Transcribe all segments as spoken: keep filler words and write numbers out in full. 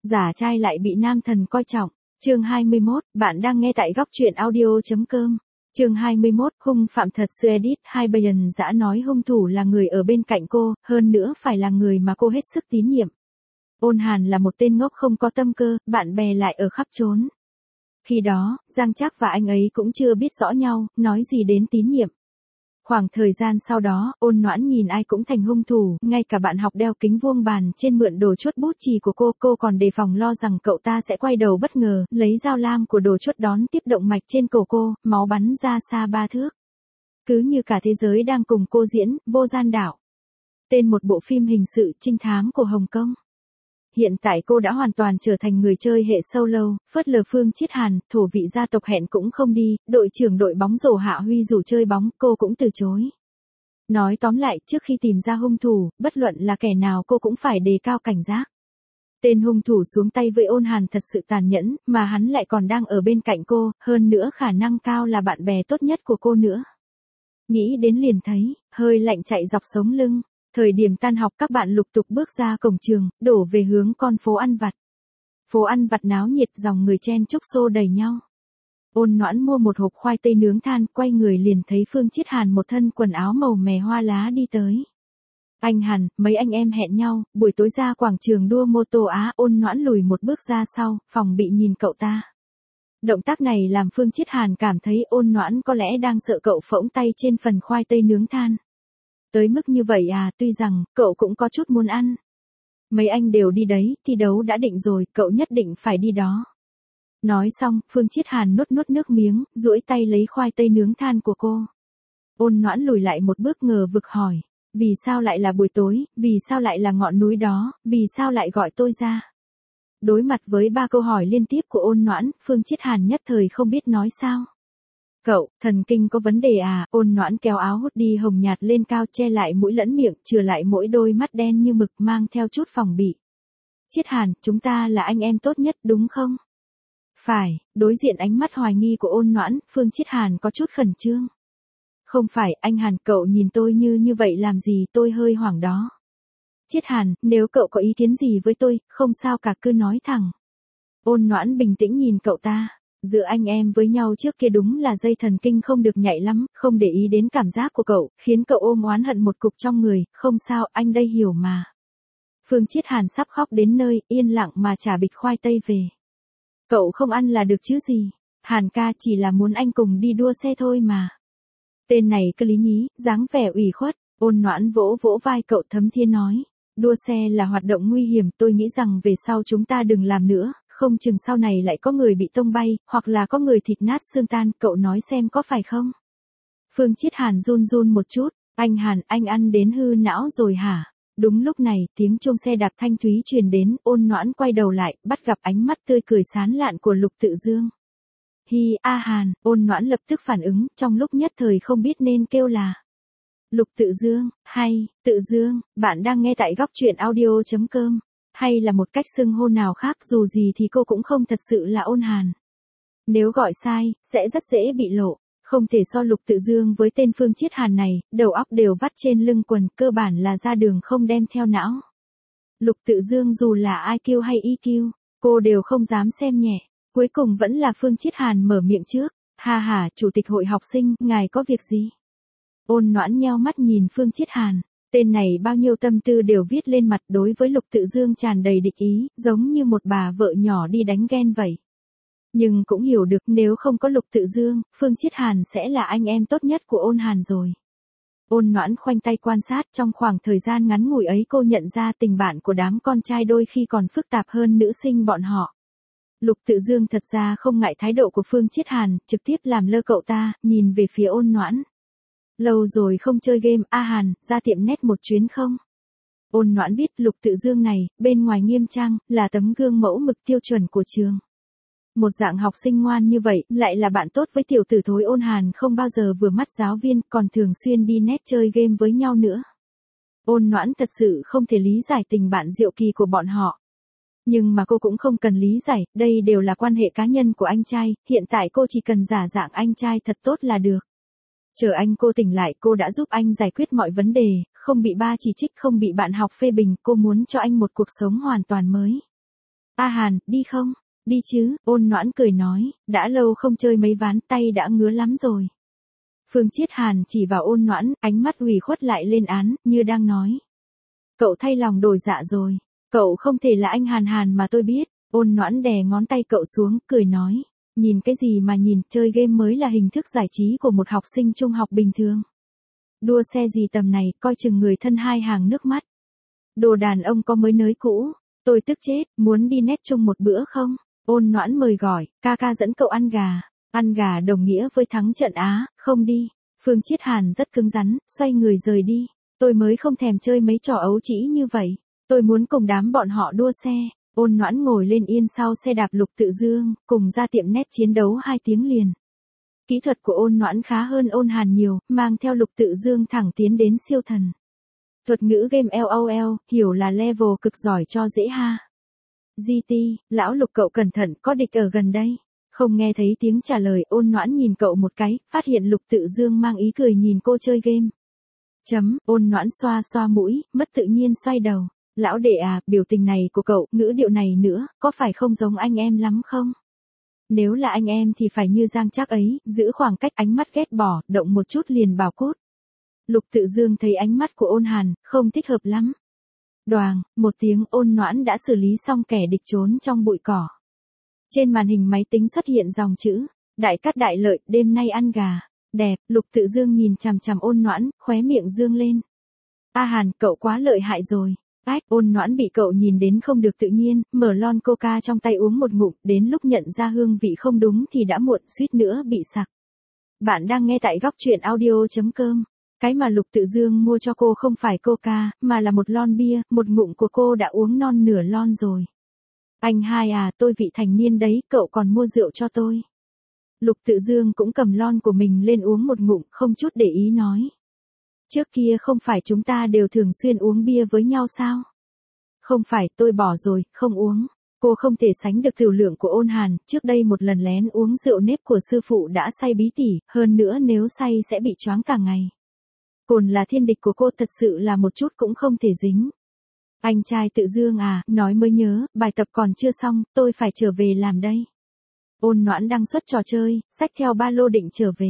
Giả trai lại bị nam thần coi trọng. Chương hai mươi mốt, bạn đang nghe tại góc truyện audio.com. Chương hai mươi mốt, hung phạm thật sự edit hai Bayern dã nói hung thủ là người ở bên cạnh cô, hơn nữa phải là người mà cô hết sức tín nhiệm. Ôn Hàn là một tên ngốc không có tâm cơ, bạn bè lại ở khắp trốn. Khi đó, Giang Trác và anh ấy cũng chưa biết rõ nhau, nói gì đến tín nhiệm. Khoảng thời gian sau đó, Ôn Noãn nhìn ai cũng thành hung thủ, ngay cả bạn học đeo kính vuông bàn trên mượn đồ chuốt bút chì của cô, cô còn đề phòng lo rằng cậu ta sẽ quay đầu bất ngờ, lấy dao lam của đồ chuốt đón tiếp động mạch trên cổ cô, máu bắn ra xa ba thước. Cứ như cả thế giới đang cùng cô diễn, Vô Gian Đạo. Tên một bộ phim hình sự trinh thám của Hồng Kông. Hiện tại cô đã hoàn toàn trở thành người chơi hệ solo, phớt lờ Phương Chiết Hàn, thổ vị gia tộc hẹn cũng không đi, đội trưởng đội bóng rổ Hạ Huy rủ chơi bóng, cô cũng từ chối. Nói tóm lại, trước khi tìm ra hung thủ, bất luận là kẻ nào cô cũng phải đề cao cảnh giác. Tên hung thủ xuống tay với Ôn Hàn thật sự tàn nhẫn, mà hắn lại còn đang ở bên cạnh cô, hơn nữa khả năng cao là bạn bè tốt nhất của cô nữa. Nghĩ đến liền thấy, hơi lạnh chạy dọc sống lưng. Thời điểm tan học các bạn lục tục bước ra cổng trường, đổ về hướng con phố ăn vặt. Phố ăn vặt náo nhiệt, dòng người chen chúc xô đầy nhau. Ôn Noãn mua một hộp khoai tây nướng than, quay người liền thấy Phương Chiết Hàn một thân quần áo màu mè hoa lá đi tới. Anh Hàn, mấy anh em hẹn nhau, buổi tối ra quảng trường đua mô tô á. Ôn Noãn lùi một bước ra sau, phòng bị nhìn cậu ta. Động tác này làm Phương Chiết Hàn cảm thấy Ôn Noãn có lẽ đang sợ cậu phỗng tay trên phần khoai tây nướng than. Tới mức như vậy à, tuy rằng, cậu cũng có chút muốn ăn. Mấy anh đều đi đấy, thi đấu đã định rồi, cậu nhất định phải đi đó. Nói xong, Phương Chiết Hàn nuốt nuốt nước miếng, duỗi tay lấy khoai tây nướng than của cô. Ôn Noãn lùi lại một bước ngờ vực hỏi, vì sao lại là buổi tối, vì sao lại là ngọn núi đó, vì sao lại gọi tôi ra? Đối mặt với ba câu hỏi liên tiếp của Ôn Noãn, Phương Chiết Hàn nhất thời không biết nói sao. Cậu, thần kinh có vấn đề à? Ôn Noãn kéo áo hút đi hồng nhạt lên cao, che lại mũi lẫn miệng, chừa lại mỗi đôi mắt đen như mực, mang theo chút phòng bị. Chiết Hàn, chúng ta là anh em tốt nhất đúng không? Phải. Đối diện ánh mắt hoài nghi của Ôn Noãn, Phương Chiết Hàn có chút khẩn trương. Không phải, anh Hàn, cậu nhìn tôi như như vậy làm gì, tôi hơi hoảng đó. Chiết Hàn, nếu cậu có ý kiến gì với tôi, không sao cả, cứ nói thẳng. Ôn Noãn bình tĩnh nhìn cậu ta. Giữa anh em với nhau trước kia đúng là dây thần kinh không được nhạy lắm, không để ý đến cảm giác của cậu, khiến cậu ôm oán hận một cục trong người, không sao, anh đây hiểu mà. Phương Chiết Hàn sắp khóc đến nơi, yên lặng mà trả bịch khoai tây về. Cậu không ăn là được chứ gì, Hàn ca chỉ là muốn anh cùng đi đua xe thôi mà. Tên này cứ lý nhí, dáng vẻ ủy khuất. Ôn Noãn vỗ vỗ vai cậu thấm thía nói, đua xe là hoạt động nguy hiểm, tôi nghĩ rằng về sau chúng ta đừng làm nữa. Không chừng sau này lại có người bị tông bay, hoặc là có người thịt nát xương tan, cậu nói xem có phải không? Phương Chiết Hàn run run một chút, anh Hàn, anh ăn đến hư não rồi hả? Đúng lúc này, tiếng chuông xe đạp thanh thúy truyền đến, Ôn Noãn quay đầu lại, bắt gặp ánh mắt tươi cười sán lạn của Lục Tự Dương. Hi, a Hàn, Ôn Noãn lập tức phản ứng, trong lúc nhất thời không biết nên kêu là. Lục Tự Dương, hay, Tự Dương, bạn đang nghe tại góc truyện audio.com. Hay là một cách xưng hô nào khác, dù gì thì cô cũng không thật sự là Ôn Hàn. Nếu gọi sai, sẽ rất dễ bị lộ. Không thể so Lục Tự Dương với tên Phương Chiết Hàn này, đầu óc đều vắt trên lưng quần, cơ bản là ra đường không đem theo não. Lục Tự Dương dù là i kiu hay e kiu, cô đều không dám xem nhẹ. Cuối cùng vẫn là Phương Chiết Hàn mở miệng trước. Ha ha, chủ tịch hội học sinh, ngài có việc gì? Ôn Noãn nheo mắt nhìn Phương Chiết Hàn. Tên này bao nhiêu tâm tư đều viết lên mặt, đối với Lục Tự Dương tràn đầy địch ý, giống như một bà vợ nhỏ đi đánh ghen vậy. Nhưng cũng hiểu được nếu không có Lục Tự Dương, Phương Chiết Hàn sẽ là anh em tốt nhất của Ôn Hàn rồi. Ôn Noãn khoanh tay quan sát, trong khoảng thời gian ngắn ngủi ấy cô nhận ra tình bạn của đám con trai đôi khi còn phức tạp hơn nữ sinh bọn họ. Lục Tự Dương thật ra không ngại thái độ của Phương Chiết Hàn, trực tiếp làm lơ cậu ta, nhìn về phía Ôn Noãn. Lâu rồi không chơi game, a Hàn, ra tiệm net một chuyến không? Ôn Noãn biết Lục Tự Dương này, bên ngoài nghiêm trang, là tấm gương mẫu mực tiêu chuẩn của trường. Một dạng học sinh ngoan như vậy, lại là bạn tốt với tiểu tử thối Ôn Hàn không bao giờ vừa mắt giáo viên, còn thường xuyên đi net chơi game với nhau nữa. Ôn Noãn thật sự không thể lý giải tình bạn diệu kỳ của bọn họ. Nhưng mà cô cũng không cần lý giải, đây đều là quan hệ cá nhân của anh trai, hiện tại cô chỉ cần giả dạng anh trai thật tốt là được. Chờ anh cô tỉnh lại, cô đã giúp anh giải quyết mọi vấn đề, không bị ba chỉ trích, không bị bạn học phê bình, cô muốn cho anh một cuộc sống hoàn toàn mới. A Hàn, đi không? Đi chứ, Ôn Noãn cười nói, đã lâu không chơi mấy ván, tay đã ngứa lắm rồi. Phương Chiết Hàn chỉ vào Ôn Noãn, ánh mắt ủy khuất lại lên án, như đang nói. Cậu thay lòng đổi dạ rồi, cậu không thể là anh Hàn Hàn mà tôi biết. Ôn Noãn đè ngón tay cậu xuống, cười nói, nhìn cái gì mà nhìn, chơi game mới là hình thức giải trí của một học sinh trung học bình thường. Đua xe gì tầm này, coi chừng người thân hai hàng nước mắt. Đồ đàn ông có mới nới cũ, tôi tức chết, muốn đi nét chung một bữa không? Ôn Noãn mời gọi, ca ca dẫn cậu ăn gà. Ăn gà đồng nghĩa với thắng trận Á, không đi. Phương Chiết Hàn rất cứng rắn, xoay người rời đi. Tôi mới không thèm chơi mấy trò ấu trĩ như vậy. Tôi muốn cùng đám bọn họ đua xe. Ôn Noãn ngồi lên yên sau xe đạp Lục Tự Dương, cùng ra tiệm nét chiến đấu hai tiếng liền. Kỹ thuật của Ôn Noãn khá hơn Ôn Hàn nhiều, mang theo Lục Tự Dương thẳng tiến đến siêu thần. Thuật ngữ game LOL, hiểu là level cực giỏi cho dễ ha. giê tê, lão Lục cậu cẩn thận, có địch ở gần đây. Không nghe thấy tiếng trả lời, Ôn Noãn nhìn cậu một cái, phát hiện Lục Tự Dương mang ý cười nhìn cô chơi game. Chấm, Ôn Noãn xoa xoa mũi, mất tự nhiên xoay đầu. Lão đệ à, biểu tình này của cậu, ngữ điệu này nữa, có phải không giống anh em lắm không? Nếu là anh em thì phải như Giang Trác ấy, giữ khoảng cách, ánh mắt ghét bỏ, động một chút liền bảo cốt. Lục Tự Dương thấy ánh mắt của Ôn Hàn, không thích hợp lắm. Đoàng, một tiếng, Ôn Noãn đã xử lý xong kẻ địch trốn trong bụi cỏ. Trên màn hình máy tính xuất hiện dòng chữ, đại cát đại lợi, đêm nay ăn gà. Đẹp, Lục Tự Dương nhìn chằm chằm Ôn Noãn, khóe miệng dương lên. A Hàn, cậu quá lợi hại rồi. Ách, Ôn Noãn bị cậu nhìn đến không được tự nhiên, mở lon coca trong tay uống một ngụm, đến lúc nhận ra hương vị không đúng thì đã muộn, suýt nữa bị sặc. Bạn đang nghe tại góc truyện audio chấm com. Cái mà Lục Tự Dương mua cho cô không phải coca, mà là một lon bia, một ngụm của cô đã uống non nửa lon rồi. Anh hai à, tôi vị thành niên đấy, cậu còn mua rượu cho tôi. Lục Tự Dương cũng cầm lon của mình lên uống một ngụm, không chút để ý nói. Trước kia không phải chúng ta đều thường xuyên uống bia với nhau sao? Không phải, tôi bỏ rồi, không uống. Cô không thể sánh được tiểu lượng của Ôn Hàn, trước đây một lần lén uống rượu nếp của sư phụ đã say bí tỉ, hơn nữa nếu say sẽ bị choáng cả ngày. Cồn là thiên địch của cô, thật sự là một chút cũng không thể dính. Anh trai Tự Dương à, nói mới nhớ, bài tập còn chưa xong, tôi phải trở về làm đây. Ôn Noãn đăng xuất trò chơi, xách theo ba lô định trở về.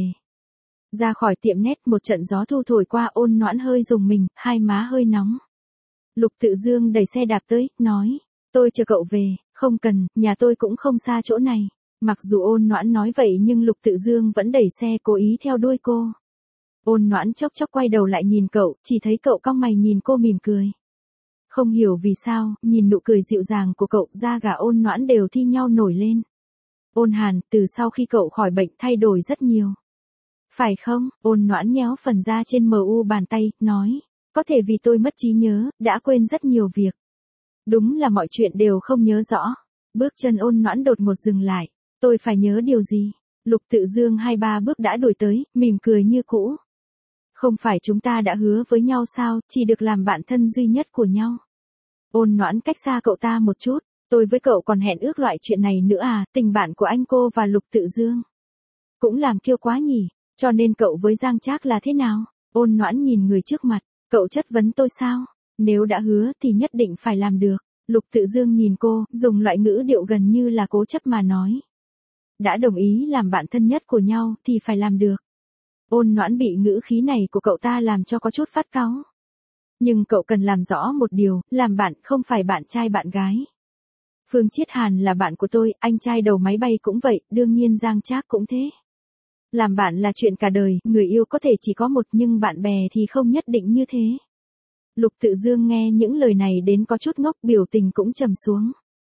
Ra khỏi tiệm nét, một trận gió thu thổi qua, Ôn Noãn hơi rùng mình, hai má hơi nóng. Lục Tự Dương đẩy xe đạp tới, nói, tôi chờ cậu về. Không cần, nhà tôi cũng không xa chỗ này. Mặc dù Ôn Noãn nói vậy nhưng Lục Tự Dương vẫn đẩy xe cố ý theo đuôi cô. Ôn Noãn chốc chốc quay đầu lại nhìn cậu, chỉ thấy cậu cong mày nhìn cô mỉm cười. Không hiểu vì sao, nhìn nụ cười dịu dàng của cậu, da gà Ôn Noãn đều thi nhau nổi lên. Ôn Hàn, từ sau khi cậu khỏi bệnh thay đổi rất nhiều. Phải không? Ôn Noãn nhéo phần da trên mờ u bàn tay, nói. Có thể vì tôi mất trí nhớ, đã quên rất nhiều việc. Đúng là mọi chuyện đều không nhớ rõ. Bước chân Ôn Noãn đột ngột dừng lại. Tôi phải nhớ điều gì? Lục Tự Dương hai ba bước đã đuổi tới, mỉm cười như cũ. Không phải chúng ta đã hứa với nhau sao, chỉ được làm bạn thân duy nhất của nhau. Ôn Noãn cách xa cậu ta một chút. Tôi với cậu còn hẹn ước loại chuyện này nữa à, tình bạn của anh cô và Lục Tự Dương. Cũng làm kiêu quá nhỉ, cho nên cậu với Giang Trác là thế nào? Ôn Noãn nhìn người trước mặt, cậu chất vấn tôi sao? Nếu đã hứa thì nhất định phải làm được. Lục Tự Dương nhìn cô, dùng loại ngữ điệu gần như là cố chấp mà nói. Đã đồng ý làm bạn thân nhất của nhau thì phải làm được. Ôn Noãn bị ngữ khí này của cậu ta làm cho có chút phát cáu. Nhưng cậu cần làm rõ một điều, làm bạn không phải bạn trai bạn gái. Phương Chiết Hàn là bạn của tôi, anh trai đầu máy bay cũng vậy, đương nhiên Giang Trác cũng thế. Làm bạn là chuyện cả đời, người yêu có thể chỉ có một nhưng bạn bè thì không nhất định như thế. Lục Tự Dương nghe những lời này đến có chút ngốc, biểu tình cũng trầm xuống.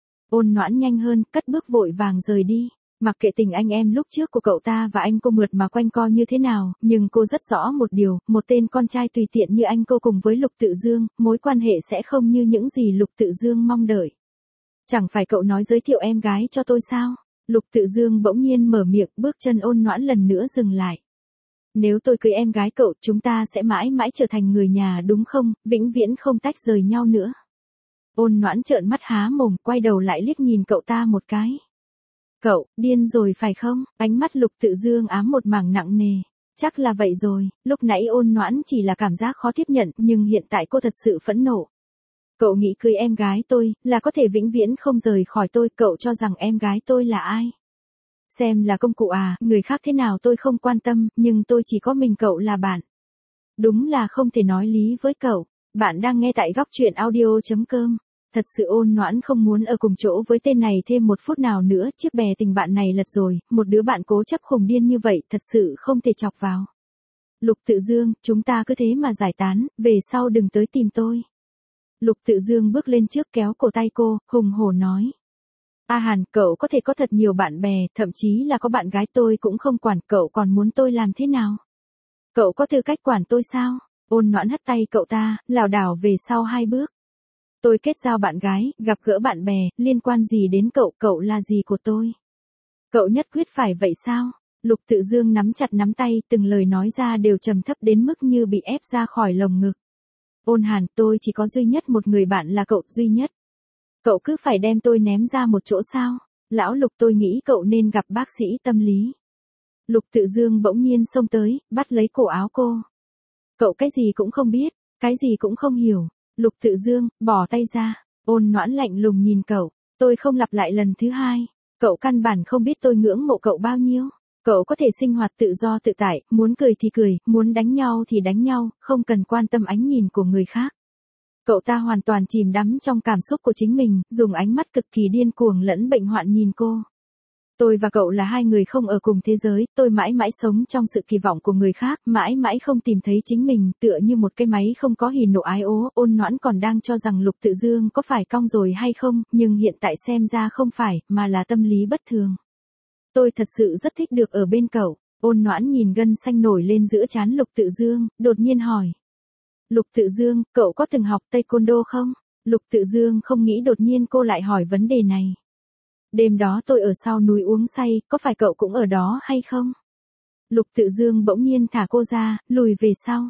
Ôn Noãn nhanh hơn, cất bước vội vàng rời đi. Mặc kệ tình anh em lúc trước của cậu ta và anh cô mượt mà quanh co như thế nào, nhưng cô rất rõ một điều, một tên con trai tùy tiện như anh cô cùng với Lục Tự Dương, mối quan hệ sẽ không như những gì Lục Tự Dương mong đợi. Chẳng phải cậu nói giới thiệu em gái cho tôi sao? Lục Tự Dương bỗng nhiên mở miệng, bước chân Ôn Noãn lần nữa dừng lại. Nếu tôi cưới em gái cậu, chúng ta sẽ mãi mãi trở thành người nhà đúng không, vĩnh viễn không tách rời nhau nữa. Ôn Noãn trợn mắt há mồm, quay đầu lại liếc nhìn cậu ta một cái. Cậu, điên rồi phải không? Ánh mắt Lục Tự Dương ám một mảng nặng nề. Chắc là vậy rồi, lúc nãy Ôn Noãn chỉ là cảm giác khó tiếp nhận, nhưng hiện tại cô thật sự phẫn nộ. Cậu nghĩ cưới em gái tôi, là có thể vĩnh viễn không rời khỏi tôi, cậu cho rằng em gái tôi là ai? Xem là công cụ à, người khác thế nào tôi không quan tâm, nhưng tôi chỉ có mình cậu là bạn. Đúng là không thể nói lý với cậu. Bạn đang nghe tại góc truyện audio.com. Thật sự Ôn Noãn không muốn ở cùng chỗ với tên này thêm một phút nào nữa, chiếc bè tình bạn này lật rồi, một đứa bạn cố chấp khùng điên như vậy thật sự không thể chọc vào. Lục Tự Dương, chúng ta cứ thế mà giải tán, về sau đừng tới tìm tôi. Lục Tự Dương bước lên trước kéo cổ tay cô, hùng hổ nói. A Hàn, cậu có thể có thật nhiều bạn bè, thậm chí là có bạn gái, tôi cũng không quản, cậu còn muốn tôi làm thế nào? Cậu có tư cách quản tôi sao? Ôn Noãn hất tay cậu ta, lảo đảo về sau hai bước. Tôi kết giao bạn gái, gặp gỡ bạn bè, liên quan gì đến cậu, cậu là gì của tôi? Cậu nhất quyết phải vậy sao? Lục Tự Dương nắm chặt nắm tay, từng lời nói ra đều trầm thấp đến mức như bị ép ra khỏi lồng ngực. Ôn Hàn, tôi chỉ có duy nhất một người bạn là cậu, duy nhất. Cậu cứ phải đem tôi ném ra một chỗ sao? Lão Lục, tôi nghĩ cậu nên gặp bác sĩ tâm lý. Lục Tự Dương bỗng nhiên xông tới, bắt lấy cổ áo cô. Cậu cái gì cũng không biết, cái gì cũng không hiểu. Lục Tự Dương, bỏ tay ra. Ôn Noãn lạnh lùng nhìn cậu. Tôi không lặp lại lần thứ hai. Cậu căn bản không biết tôi ngưỡng mộ cậu bao nhiêu. Cậu có thể sinh hoạt tự do tự tại, muốn cười thì cười, muốn đánh nhau thì đánh nhau, không cần quan tâm ánh nhìn của người khác. Cậu ta hoàn toàn chìm đắm trong cảm xúc của chính mình, dùng ánh mắt cực kỳ điên cuồng lẫn bệnh hoạn nhìn cô. Tôi và cậu là hai người không ở cùng thế giới, tôi mãi mãi sống trong sự kỳ vọng của người khác, mãi mãi không tìm thấy chính mình, tựa như một cái máy không có hỉ nộ ái ố. Ôn Noãn còn đang cho rằng Lục Tự Dương có phải cong rồi hay không, nhưng hiện tại xem ra không phải, mà là tâm lý bất thường. Tôi thật sự rất thích được ở bên cậu. Ôn Noãn nhìn gân xanh nổi lên giữa trán Lục Tự Dương, đột nhiên hỏi. Lục Tự Dương, cậu có từng học taekwondo không? Lục Tự Dương không nghĩ đột nhiên cô lại hỏi vấn đề này. Đêm đó tôi ở sau núi uống say, có phải cậu cũng ở đó hay không? Lục Tự Dương bỗng nhiên thả cô ra, lùi về sau.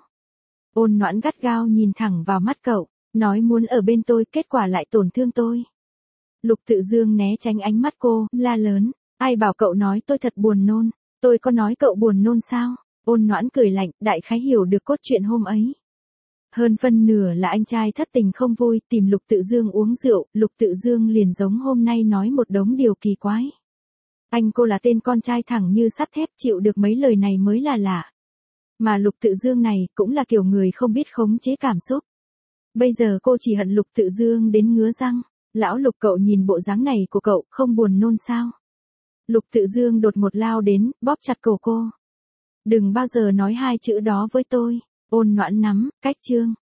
Ôn Noãn gắt gao nhìn thẳng vào mắt cậu, nói muốn ở bên tôi, kết quả lại tổn thương tôi. Lục Tự Dương né tránh ánh mắt cô, la lớn. Ai bảo cậu nói tôi thật buồn nôn, tôi có nói cậu buồn nôn sao? Ôn Noãn cười lạnh, đại khái hiểu được cốt truyện hôm ấy. Hơn phân nửa là anh trai thất tình không vui, tìm Lục Tự Dương uống rượu, Lục Tự Dương liền giống hôm nay nói một đống điều kỳ quái. Anh cô là tên con trai thẳng như sắt thép, chịu được mấy lời này mới là lạ. Mà Lục Tự Dương này, cũng là kiểu người không biết khống chế cảm xúc. Bây giờ cô chỉ hận Lục Tự Dương đến ngứa răng. Lão Lục, cậu nhìn bộ dáng này của cậu, không buồn nôn sao? Lục Tự Dương đột ngột lao đến, bóp chặt cổ cô. Đừng bao giờ nói hai chữ đó với tôi. Ôn Noãn nắm, cách chương.